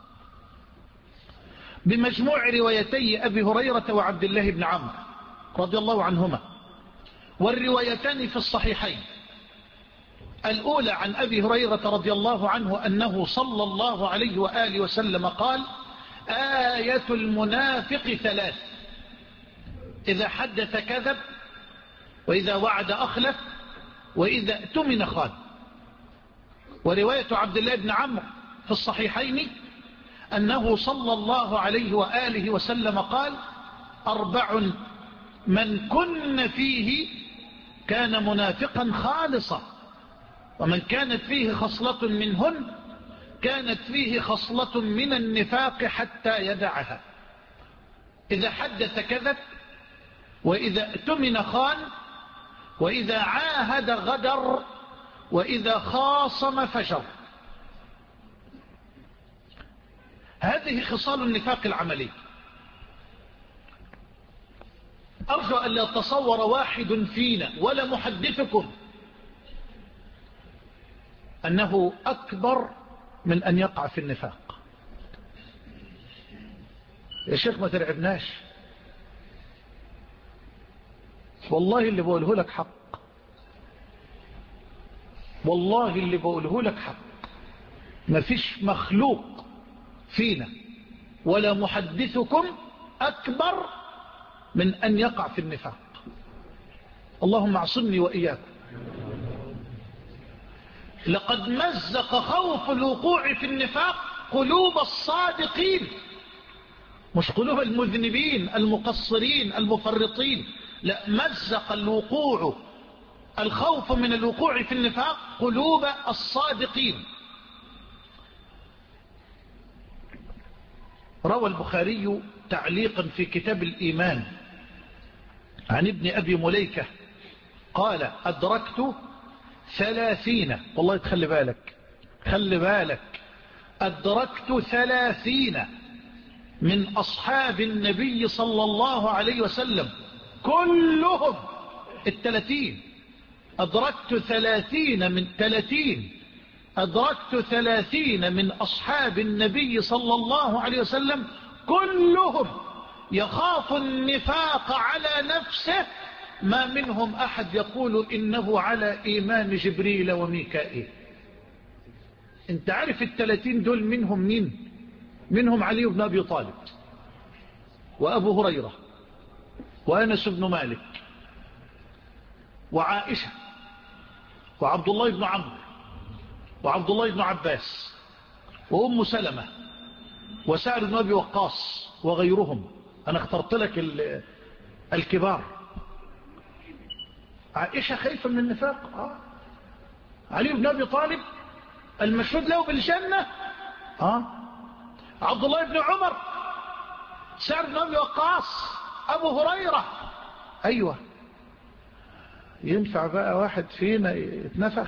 بمجموع روايتي أبي هريرة وعبد الله بن عمرو رضي الله عنهما، والروايتان في الصحيحين. الأولى عن أبي هريرة رضي الله عنه أنه صلى الله عليه وآله وسلم قال: آية المنافق ثلاث: إذا حدث كذب، وإذا وعد أخلف، وإذا اؤتمن خان. ورواية عبد الله بن عمرو في الصحيحين أنه صلى الله عليه وآله وسلم قال: أربع من كن فيه كان منافقا خالصا، ومن كانت فيه خصلة منهن كانت فيه خصلة من النفاق حتى يدعها: إذا حدث كذب، وإذا اؤتمن خان، وإذا عاهد غدر، وإذا خاصم فجر. هذه خصال النفاق العملي. أرجو أن لا يتصور واحد فينا ولا محدثكم أنه أكبر من أن يقع في النفاق. يا شيخ ما ترعبناش، والله اللي بقوله لك حق، والله اللي بقوله لك حق. ما فيش مخلوق فينا ولا محدثكم أكبر من أن يقع في النفاق. اللهم اعصمني وإياكم. لقد مزق خوف الوقوع في النفاق قلوب الصادقين، مش قلوب المذنبين المقصرين المفرطين، لا، مزق الوقوع الخوف من الوقوع في النفاق قلوب الصادقين. روى البخاري تعليقا في كتاب الإيمان عن ابن أبي مليكة قال: أدركت ثلاثين، والله تخلي بالك خلي بالك، أدركت ثلاثين من أصحاب النبي صلى الله عليه وسلم كلهم الثلاثين، أدركت ثلاثين من ثلاثين أدركت ثلاثين من أصحاب النبي صلى الله عليه وسلم كلهم يخاف النفاق على نفسه، ما منهم أحد يقول إنه على إيمان جبريل وميكائيل. انت عارف الثلاثين دول منهم مين؟ منهم علي بن أبي طالب، وأبو هريرة، وأنس بن مالك، وعائشة، وعبد الله بن عمرو، وعبد الله بن عباس، وأم سلمة، وسعد بن أبي وقاص، وغيرهم. أنا اخترت لك الكبار. عائشة خايفة من النفاق. آه. علي بن أبي طالب المشهود له بالجنة. آه. عبد الله بن عمر، سعد بن أبي وقاص، أبو هريرة. أيوة، ينفع بقى واحد فينا يتنفخ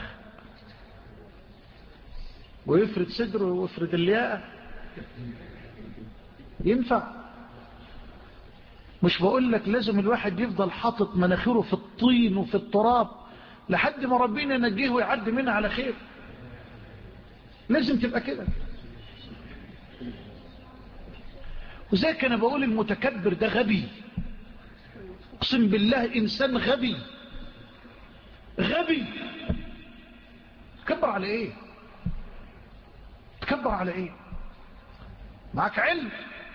ويفرد صدره ويفرد اللياقة؟ ينفع؟ مش بقول لك لازم الواحد يفضل حاطط مناخيره في الطين وفي التراب لحد ما ربنا ينجيه ويعدي منها على خير. لازم تبقى كده. وذلك أنا بقول المتكبر ده غبي، اقسم بالله إنسان غبي غبي. تكبر على ايه؟ تكبر على ايه؟ معك علم،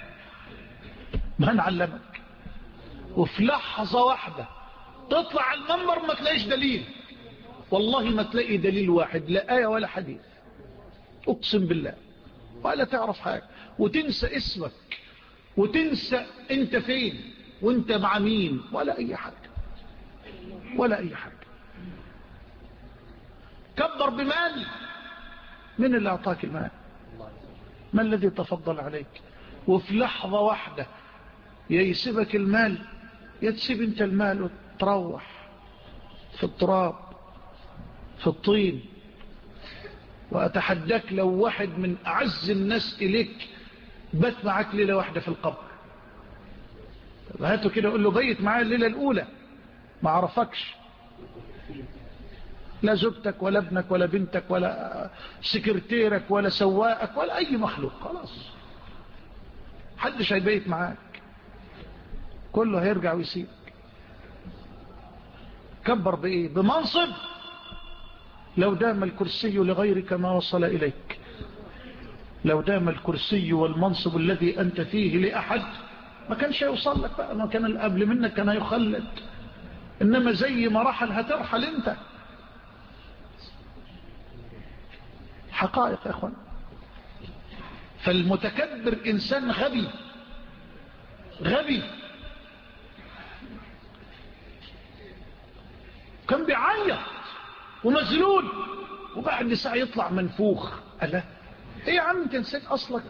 ما نعلمك، وفي لحظة واحدة تطلع على المنبر ما تلاقيش دليل، والله ما تلاقي دليل واحد، لا آية ولا حديث، اقسم بالله، ولا تعرف حاجة، وتنسى اسمك، وتنسى انت فين وانت مع مين، ولا اي حاجة، ولا اي حاجة. كبر بمال. من اللي اعطاك المال؟ ما الذي تفضل عليك؟ وفي لحظة واحدة يا يسيبك المال يا تسيب انت المال وتروح في التراب في الطين. وأتحداك لو واحد من أعز الناس إليك بات معك ليلة واحدة في القبر، هاته كده قل له بيت معايا الليلة الأولى، ما عرفكش لا زوجتك ولا ابنك ولا بنتك ولا سكرتيرك ولا سواقك ولا أي مخلوق، خلاص حدش هيبيت معاك، كله هيرجع ويسيبك. كبر بإيه؟ بمنصب. لو دام الكرسي لغيرك ما وصل إليك، لو دام الكرسي والمنصب الذي أنت فيه لأحد ما كانش يوصل لك بقى، ما كان القبل منك كان يخلد، إنما زي ما رحل هترحل أنت. حقائق يا أخوان. فالمتكبر إنسان غبي غبي. كان بيعيط ومزلول وبعد ساعة يطلع منفوخ. ألا ايه يا عم انت نسيت اصلك،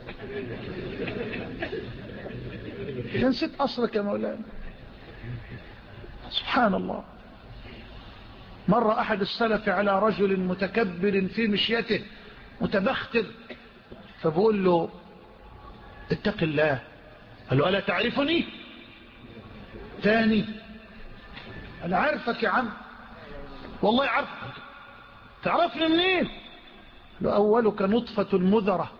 انت نسيت اصلك يا مولانا. سبحان الله. مر أحد السلف على رجل متكبر في مشيته متبختر، فبقول له اتق الله. قال له ألا تعرفني؟ ثاني أنا عارفك يا عم، والله عارفك. تعرفني منين؟ له أولك نطفة مذرة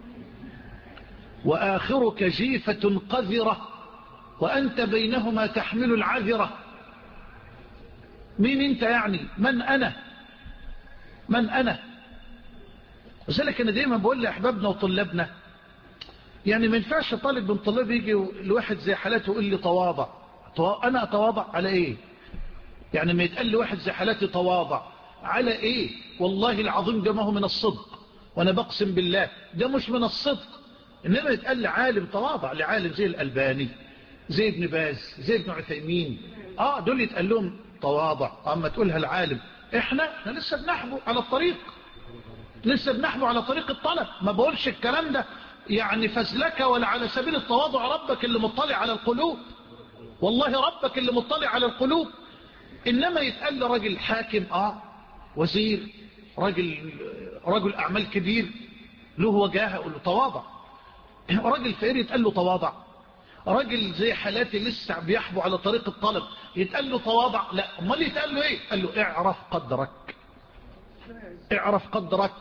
وآخرك جيفة قذرة وأنت بينهما تحمل العذرة. مين أنت يعني؟ من أنا؟ من أنا؟ وذلك أنا دايما بقول لأحبابنا وطلابنا، يعني ما ينفعش طالب من طلاب يجي لواحد زي حالته يقول لي تواضع. أنا أتواضع على إيه؟ يعني ما يتقال لواحد زي حالتي تواضع على إيه؟ والله العظيم ده ما هو من الصدق، وأنا بقسم بالله ده مش من الصدق. إنما يتقال لعالم تواضع، لعالم زي الألباني، زي ابن باز، زي ابن عثيمين، آه دول يتقال لهم تواضع. أما تقولها العالم، إحنا احنا لسه بنحبو على الطريق، لسه بنحبو على طريق الطلب. ما بقولش الكلام ده يعني فزلكة ولا على سبيل التواضع. ربك اللي مطلع على القلوب، والله ربك اللي مطلع على القلوب. إنما يتقال لرجل حاكم، آه وزير، رجل رجل أعمال كبير له وجاهه، يقول له تواضع. راجل فقير يتقال له تواضع. راجل زي حالاتي لسه بيحبو على طريق الطلب يتقال له تواضع؟ لا. امال يتقال له ايه؟ قال له اعرف قدرك، اعرف قدرك.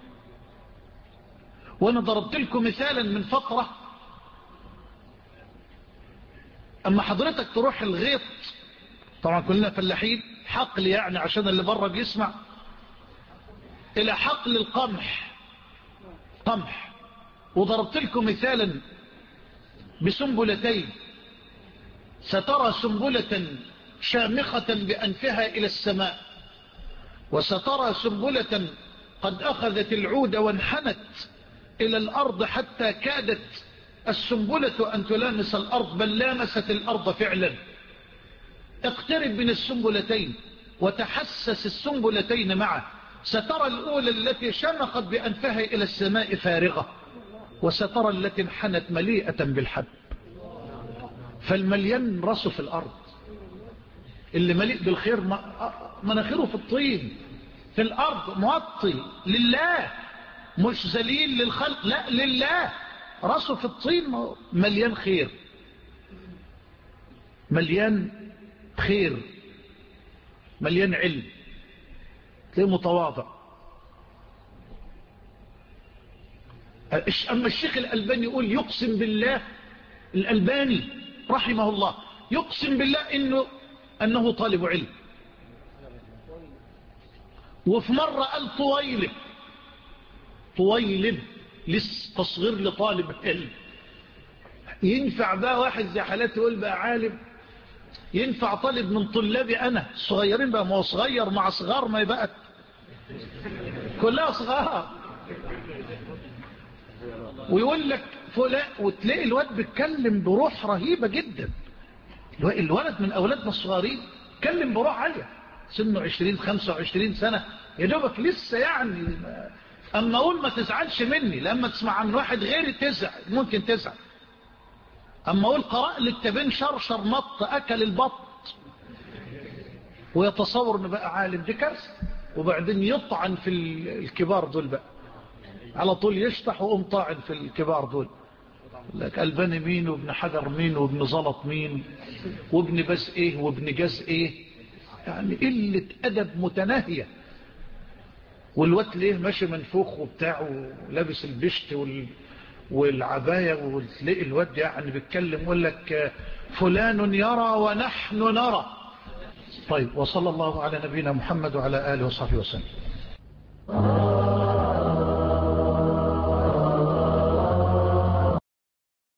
وانا ضربت لكم مثالا من فترة، اما حضرتك تروح الغيط، طبعا كلنا فلاحين، حقل يعني عشان اللي بره بيسمع، الى حقل القمح، قمح، وضربت لكم مثالا بسنبلتين. سترى سنبلة شامخة بأنفها إلى السماء، وسترى سنبلة قد أخذت العود وانحنت إلى الأرض حتى كادت السنبلة أن تلامس الأرض، بل لامست الأرض فعلا. اقترب من السنبلتين وتحسس السنبلتين معه. سترى الأولى التي شمخت بأنفها إلى السماء فارغة، وسترى التي انحنت مليئة بالحب. فالمليان راسه في الأرض، اللي مليء بالخير مناخيره في الطين، في الأرض موطي لله، مش ذليل للخلق، لا لله، راسه في الطين، مليان خير، مليان خير، مليان علم، تلاقيه متواضع. أما الشيخ الألباني يقول يقسم بالله، الألباني رحمه الله يقسم بالله إنه أنه طالب علم. وفي مرة قال طويلب، طويلب لسه تصغير لطالب علم. ينفع بقى واحد زي حالاتي يقول بقى عالم؟ ينفع طالب من طلابي أنا صغيرين بقى؟ ما هو صغير مع صغار ما يبقى كلها صغار. ويقول لك فلان، وتلاقي الواد بيتكلم بروح رهيبة جدا. الولد من أولادنا الصغارين كلم بروح عالية، سنه عشرين خمسة وعشرين سنة يا دوبك لسه يعني. أما أقول ما تزعلش مني لما تسمع عن واحد غيري تزعل، ممكن تزعل. أما أقول قرأ للتبين شرشر نط أكل البط ويتصور أنه بقى عالم، دي كارثة. وبعدين يطعن في الكبار دول بقى على طول، يشطح وقوم طاعن في الكبار دول. لك ألباني مين، وابن حجر مين، وابن زلط مين، وابن بس ايه، وابن جاز ايه. يعني قلة أدب متناهية. والوقت ليه ماشي منفوخ وبتاع ولابس البشت وال... والعباية، وتلاقي الواد يعني بيتكلم يقول لك فلان يرى ونحن نرى. طيب، وصلى الله على نبينا محمد وعلى آله وصحبه وسلم.